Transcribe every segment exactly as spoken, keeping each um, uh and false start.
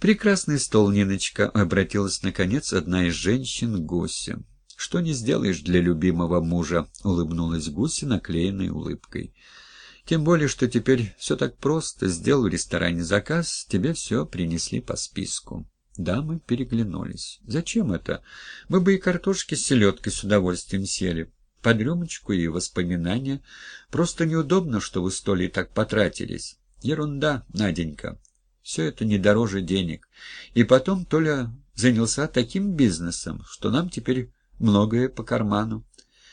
«Прекрасный стол, Ниночка», — обратилась, наконец, одна из женщин к Гусе. «Что не сделаешь для любимого мужа», — улыбнулась Гуся, наклеенной улыбкой. «Тем более, что теперь все так просто. Сделал в ресторане заказ, тебе все принесли по списку». Дамы переглянулись. «Зачем это? Мы бы и картошки с селедкой с удовольствием сели. Под рюмочку и воспоминания. Просто неудобно, что вы столь и так потратились». «Ерунда, Наденька. Все это не дороже денег. И потом Толя занялся таким бизнесом, что нам теперь многое по карману».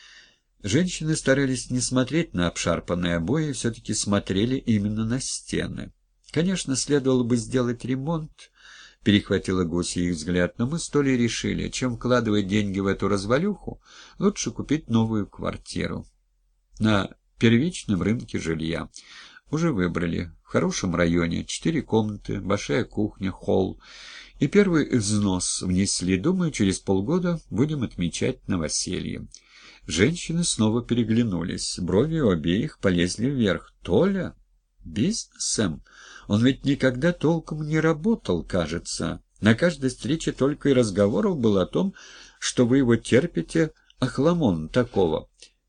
Женщины старались не смотреть на обшарпанные обои, все-таки смотрели именно на стены. «Конечно, следовало бы сделать ремонт», — перехватила Гуся их взгляд, «но мы с Толей решили, чем вкладывать деньги в эту развалюху, лучше купить новую квартиру на первичном рынке жилья. Уже выбрали. В хорошем районе. Четыре комнаты, большая кухня, холл. И первый взнос внесли. Думаю, через полгода будем отмечать новоселье». Женщины снова переглянулись. Брови у обеих полезли вверх. «Толя? Бизнесом? Он ведь никогда толком не работал, кажется. На каждой встрече только и разговоров было о том, что вы его терпите, охламон такого.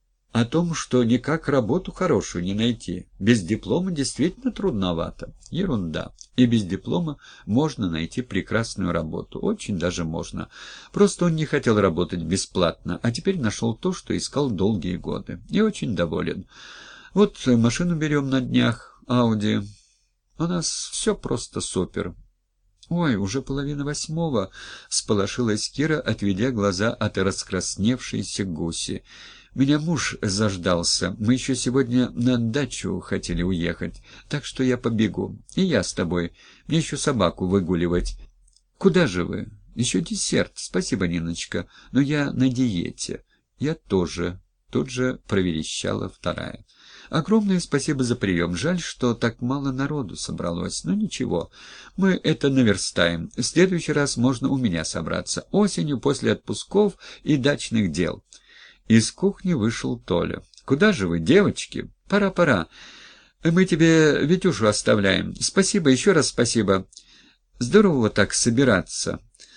О том, что никак работу хорошую не найти. Без диплома действительно трудновато. Ерунда. И без диплома можно найти прекрасную работу. Очень даже можно. Просто он не хотел работать бесплатно, а теперь нашел то, что искал долгие годы. И очень доволен. Вот машину берем на днях, Ауди. У нас все просто супер». «Ой, уже половина восьмого», — всполошилась Кира, отведя глаза от раскрасневшейся Гуси. «Меня муж заждался. Мы еще сегодня на дачу хотели уехать, так что я побегу. И я с тобой. Мне еще собаку выгуливать». «Куда же вы? Еще десерт. Спасибо, Ниночка, но я на диете». «Я тоже», — тут же проверещала вторая. «Огромное спасибо за прием. Жаль, что так мало народу собралось. Но ничего, мы это наверстаем. В следующий раз можно у меня собраться. Осенью, после отпусков и дачных дел». Из кухни вышел Толя. «Куда же вы, девочки? Пора-пора. Мы тебе Витюшу оставляем. Спасибо, еще раз спасибо. Здорово так собираться».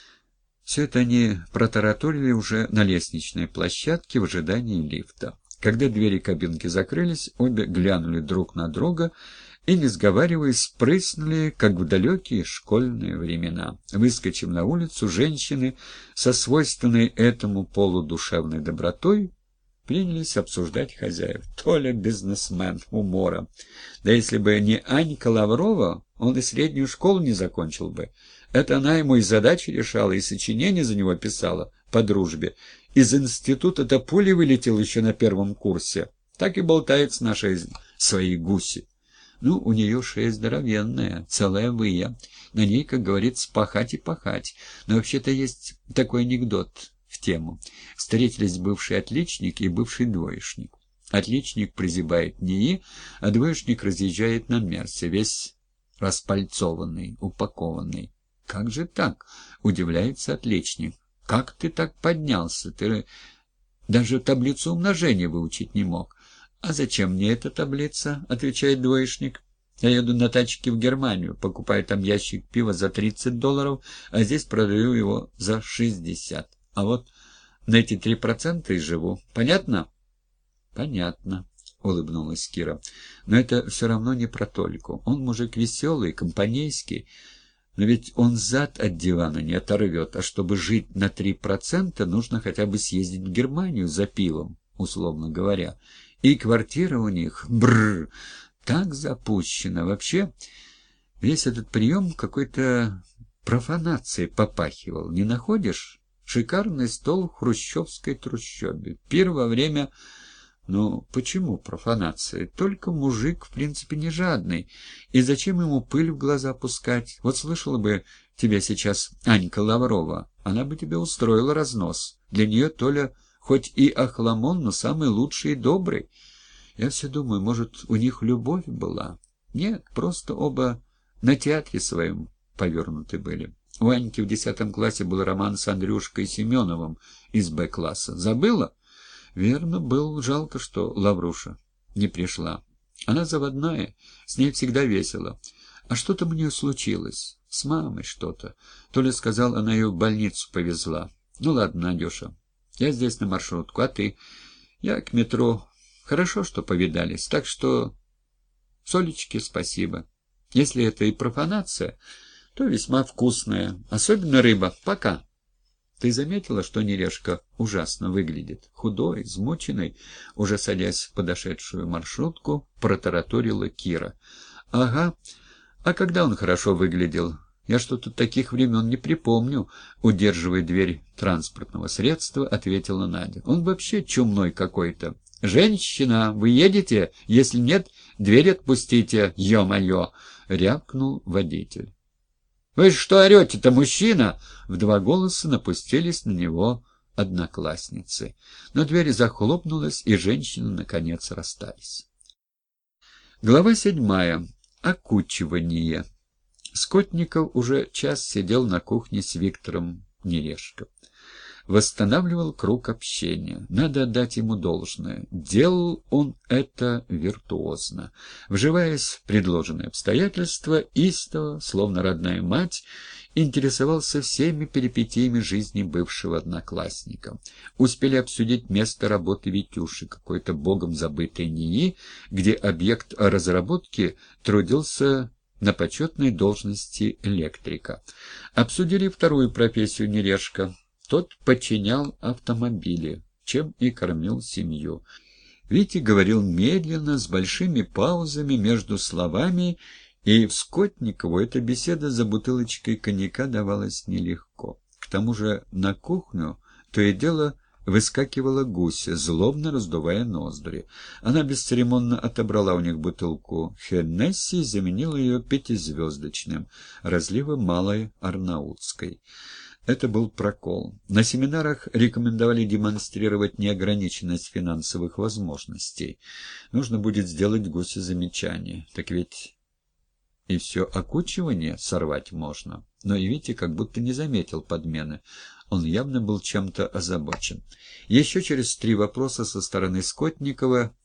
Все это они протараторили уже на лестничной площадке в ожидании лифта. Когда двери кабинки закрылись, обе глянули друг на друга и, не сговариваясь, спрыснули, как в далекие школьные времена. Выскочив на улицу, женщины со свойственной этому полу душевной добротой принялись обсуждать хозяев. Толя бизнесмен, умора. Да если бы не Анька Лаврова, он и среднюю школу не закончил бы. Это она ему и задачи решала, и сочинения за него писала по дружбе. Из института-то пулей вылетел еще на первом курсе. Так и болтает с нашей своей Гуси. Ну, у нее шея здоровенная, целая выя. На ней, как говорится, пахать и пахать. Но вообще-то есть такой анекдот в тему. Встретились бывший отличник и бывший двоечник. Отличник прозябает в НИИ, а двоечник разъезжает на Мерсе, весь распальцованный, упакованный. «Как же так?» — удивляется отличник. «Как ты так поднялся? Ты даже таблицу умножения выучить не мог». «А зачем мне эта таблица?» — отвечает двоечник. «Я еду на тачке в Германию, покупаю там ящик пива за тридцать долларов, а здесь продаю его за шестьдесят. А вот на эти три процента и живу. Понятно?» «Понятно», — улыбнулась Кира. «Но это все равно не про Тольку. Он мужик веселый, компанейский. Но ведь он зад от дивана не оторвет, а чтобы жить на три процента, нужно хотя бы съездить в Германию за пивом, условно говоря. И квартира у них, бррр, так запущена. Вообще, весь этот прием какой-то профанацией попахивал. Не находишь? Шикарный стол в хрущевской трущобе. Пир во время... Ну, почему профанация? Только мужик, в принципе, не жадный. И зачем ему пыль в глаза пускать? Вот слышала бы тебя сейчас Анька Лаврова, она бы тебе устроила разнос. Для нее Толя хоть и охламон, но самый лучший и добрый. Я все думаю, может, у них любовь была? Нет, просто оба на театре своем повернуты были. У Аньки в десятом классе был роман с Андрюшкой Семеновым из Б-класса. Забыла? Верно, был. Жалко, что Лавруша не пришла. Она заводная, с ней всегда весело. А что там у нее случилось? С мамой что-то. Толя сказал, она ее в больницу повезла. Ну ладно, Надюша, я здесь на маршрутку, а ты? Я к метро. Хорошо, что повидались, так что... Солечке спасибо. Если это и профанация, то весьма вкусная. Особенно рыба. Пока. Ты заметила, что Нерешка ужасно выглядит? Худой, измученный, уже садясь в подошедшую маршрутку, протараторила Кира. Ага. А когда он хорошо выглядел? Я что-то таких времен не припомню, удерживая дверь транспортного средства, ответила Надя. Он вообще чумной какой-то. «Женщина, вы едете? Если нет, дверь отпустите, ё-моё!» — рявкнул водитель. «Вы что орете-то, мужчина?» — в два голоса напустились на него одноклассницы. Но дверь захлопнулась, и женщины, наконец, расстались. Глава седьмая. Окучивание. Скотников уже час сидел на кухне с Виктором Нерешко. Восстанавливал круг общения. Надо отдать ему должное. Делал он это виртуозно. Вживаясь в предложенные обстоятельства, истово, словно родная мать, интересовался всеми перипетиями жизни бывшего одноклассника. Успели обсудить место работы Витюши, какой-то богом забытой НИИ, где объект разработки трудился на почетной должности электрика. Обсудили вторую профессию Нерешка. Тот подчинял автомобили, чем и кормил семью. Витя говорил медленно, с большими паузами между словами, и в Скотникову эта беседа за бутылочкой коньяка давалась нелегко. К тому же на кухню то и дело выскакивала Гуся, злобно раздувая ноздри. Она бесцеремонно отобрала у них бутылку Хеннесси и заменила ее пятизвездочным, разливом малой арнаутской. Это был прокол. На семинарах рекомендовали демонстрировать неограниченность финансовых возможностей. Нужно будет сделать Гусе замечание. Так ведь и все окучивание сорвать можно. Но и Витя как будто не заметил подмены. Он явно был чем-то озабочен. Еще через три вопроса со стороны Скотникова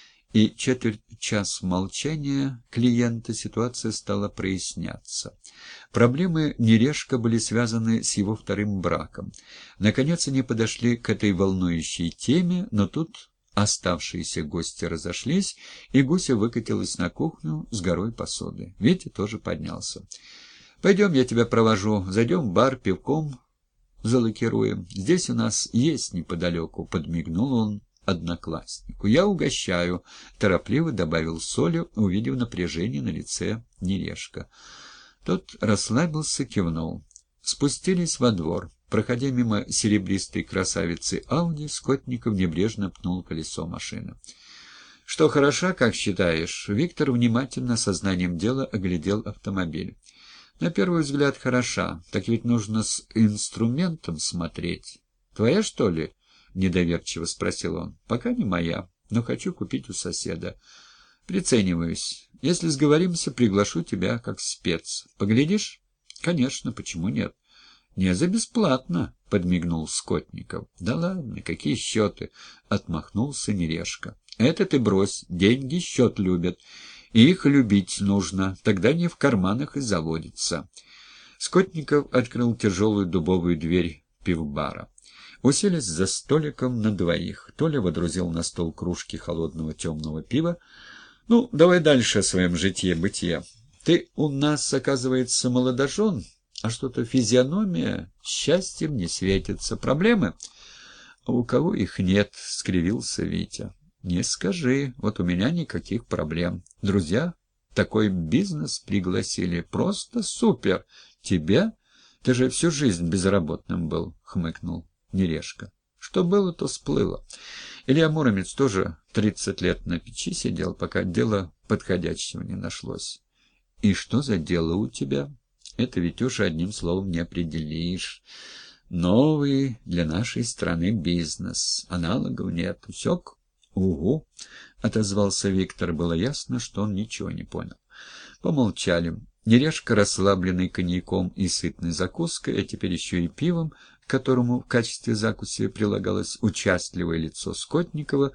и четверть часа молчания клиента ситуация стала проясняться. Проблемы Нерешка были связаны с его вторым браком. Наконец они подошли к этой волнующей теме, но тут оставшиеся гости разошлись, и Гуся выкатилась на кухню с горой посуды. Витя тоже поднялся. «Пойдем, я тебя провожу. Зайдем в бар, пивком залакируем. Здесь у нас есть неподалеку», — подмигнул он однокласснику. «Я угощаю», — торопливо добавил Соля, увидев напряжение на лице Нерешка. Тот расслабился, кивнул. Спустились во двор. Проходя мимо серебристой красавицы Ауди, Скотников небрежно пнул колесо машины. «Что, хороша, как считаешь?» Виктор внимательно, сознанием дела, оглядел автомобиль. «На первый взгляд, хороша. Так ведь нужно с инструментом смотреть. Твоя, что ли?» — недоверчиво спросил он. «Пока не моя, но хочу купить у соседа. Прицениваюсь. Если сговоримся, приглашу тебя как спец. Поглядишь?» «Конечно, почему нет?» «Не за бесплатно», — подмигнул Скотников. «Да ладно, какие счеты?» — отмахнулся Нерешка. «Это ты брось, деньги счет любят, и их любить нужно, тогда не в карманах и заводится». Скотников открыл тяжелую дубовую дверь пивбара. Уселись за столиком на двоих. Толя водрузил на стол кружки холодного темного пива. «Ну, давай дальше о своем житье-бытие. Ты у нас, оказывается, молодожен, а что-то физиономия счастьем не светится. Проблемы?» «А у кого их нет?» — скривился Витя. «Не скажи. Вот у меня никаких проблем. Друзья такой бизнес пригласили. Просто супер. Тебя? Ты же всю жизнь безработным был», — хмыкнул Нерешка. «Что было, то сплыло. Илья Муромец тоже тридцать лет на печи сидел, пока дело подходящего не нашлось». «И что за дело у тебя?» «Это, Витюша, одним словом не определишь. Новый для нашей страны бизнес. Аналогов нет. Усек?» «Угу», — отозвался Виктор. Было ясно, что он ничего не понял. Помолчали. Нерешка, расслабленный коньяком и сытной закуской, а теперь еще и пивом, к которому в качестве закуси прилагалось участливое лицо Скотникова,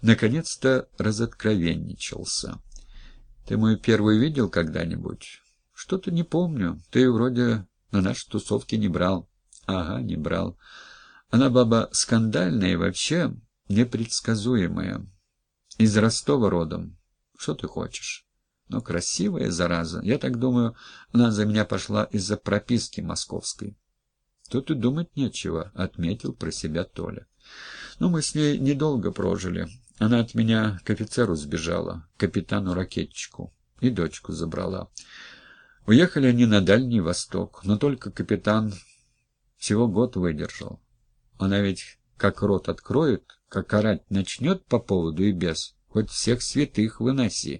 наконец-то разоткровенничался. «Ты мою первую видел когда-нибудь?» Что-то не помню. Ты вроде на наши тусовки не брал. Ага, не брал. Она баба скандальная и вообще непредсказуемая. Из Ростова родом. Что ты хочешь? Но красивая, зараза. Я так думаю, она за меня пошла из-за прописки московской. Тут и думать нечего, — отметил про себя Толя. Ну, мы с ней недолго прожили. Она от меня к офицеру сбежала, к капитану-ракетчику, и дочку забрала. Уехали они на Дальний Восток, но только капитан всего год выдержал. Она ведь как рот откроет, как орать начнет по поводу и без, хоть всех святых выноси.